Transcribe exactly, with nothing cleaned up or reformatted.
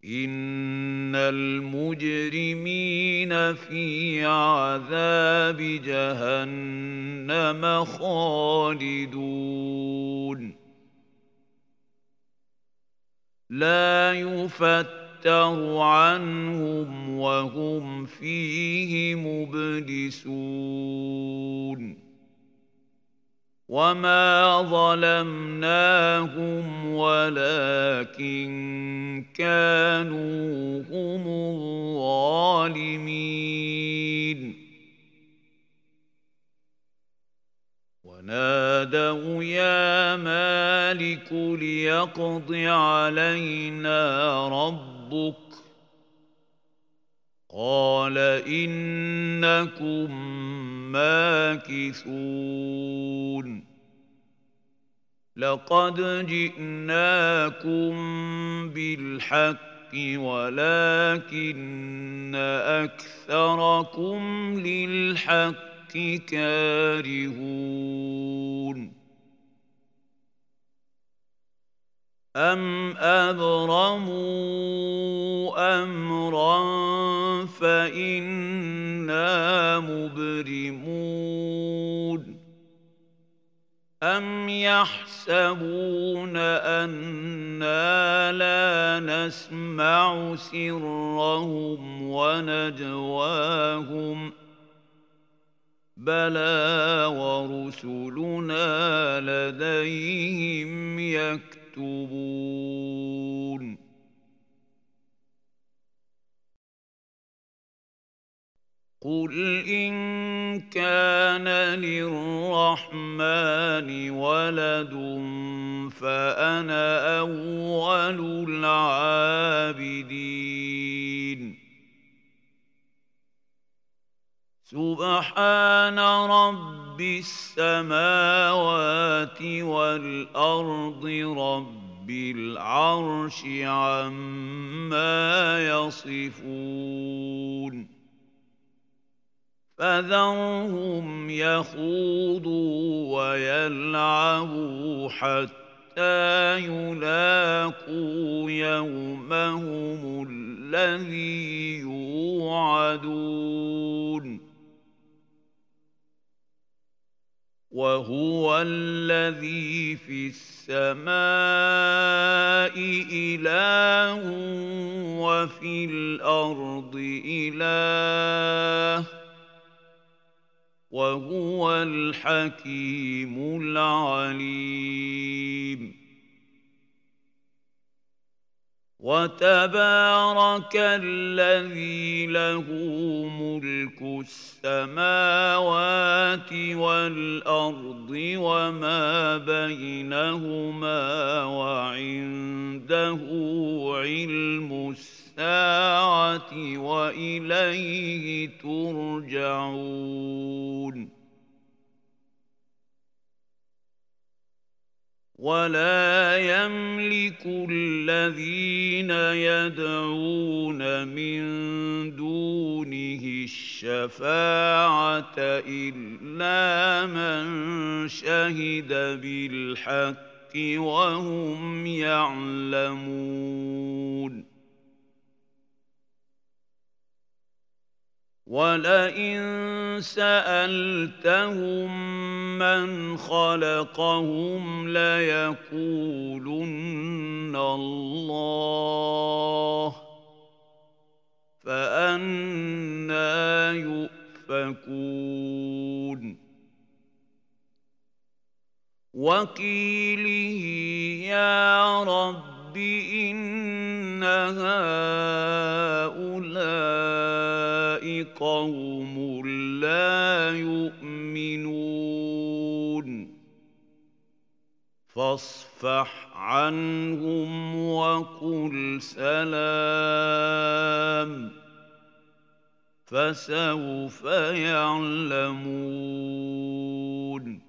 إن المجرمين في عذاب جهنم خالدون لا يفتر عنهم وهم فيه مبلسون وما ظلمناهم ولكن كانوا هم الظالمين ونادوا يا مالك ليقض علينا ربك قال إنكم ماكثون لقد جئناكم بالحق ولكن أكثركم للحق كارهون أم أبرموا أمرا فإنا مبرمون أم يحسبون أنا لا نسمع سرهم ونجواهم بلى ورسلنا لديهم يكتبون قل إن كان للرحمن ولد فأنا أول العابدين سبحان رب السماوات والأرض رب العرش عما يصفون فذرهم يخوضوا ويلعبوا حتى يلاقوا يومهم الذي يوعدون وهو الذي في السماء إله وفي الأرض إله وهو الحكيم العليم وتبارك الذي له ملك السماوات والأرض وما بينهما وعنده علم الساعة وإليه ترجعون ولا يملك الذين يدعون من دونه الشفاعة إلا من شهد بالحق وهم يعلمون ولئن سألتهم من خلقهم ليقولن الله فأنى يؤفكون وقيله يا رب إن هؤلاء قوم لا يؤمنون فاصفح عنهم وقل سلام فسوف يعلمون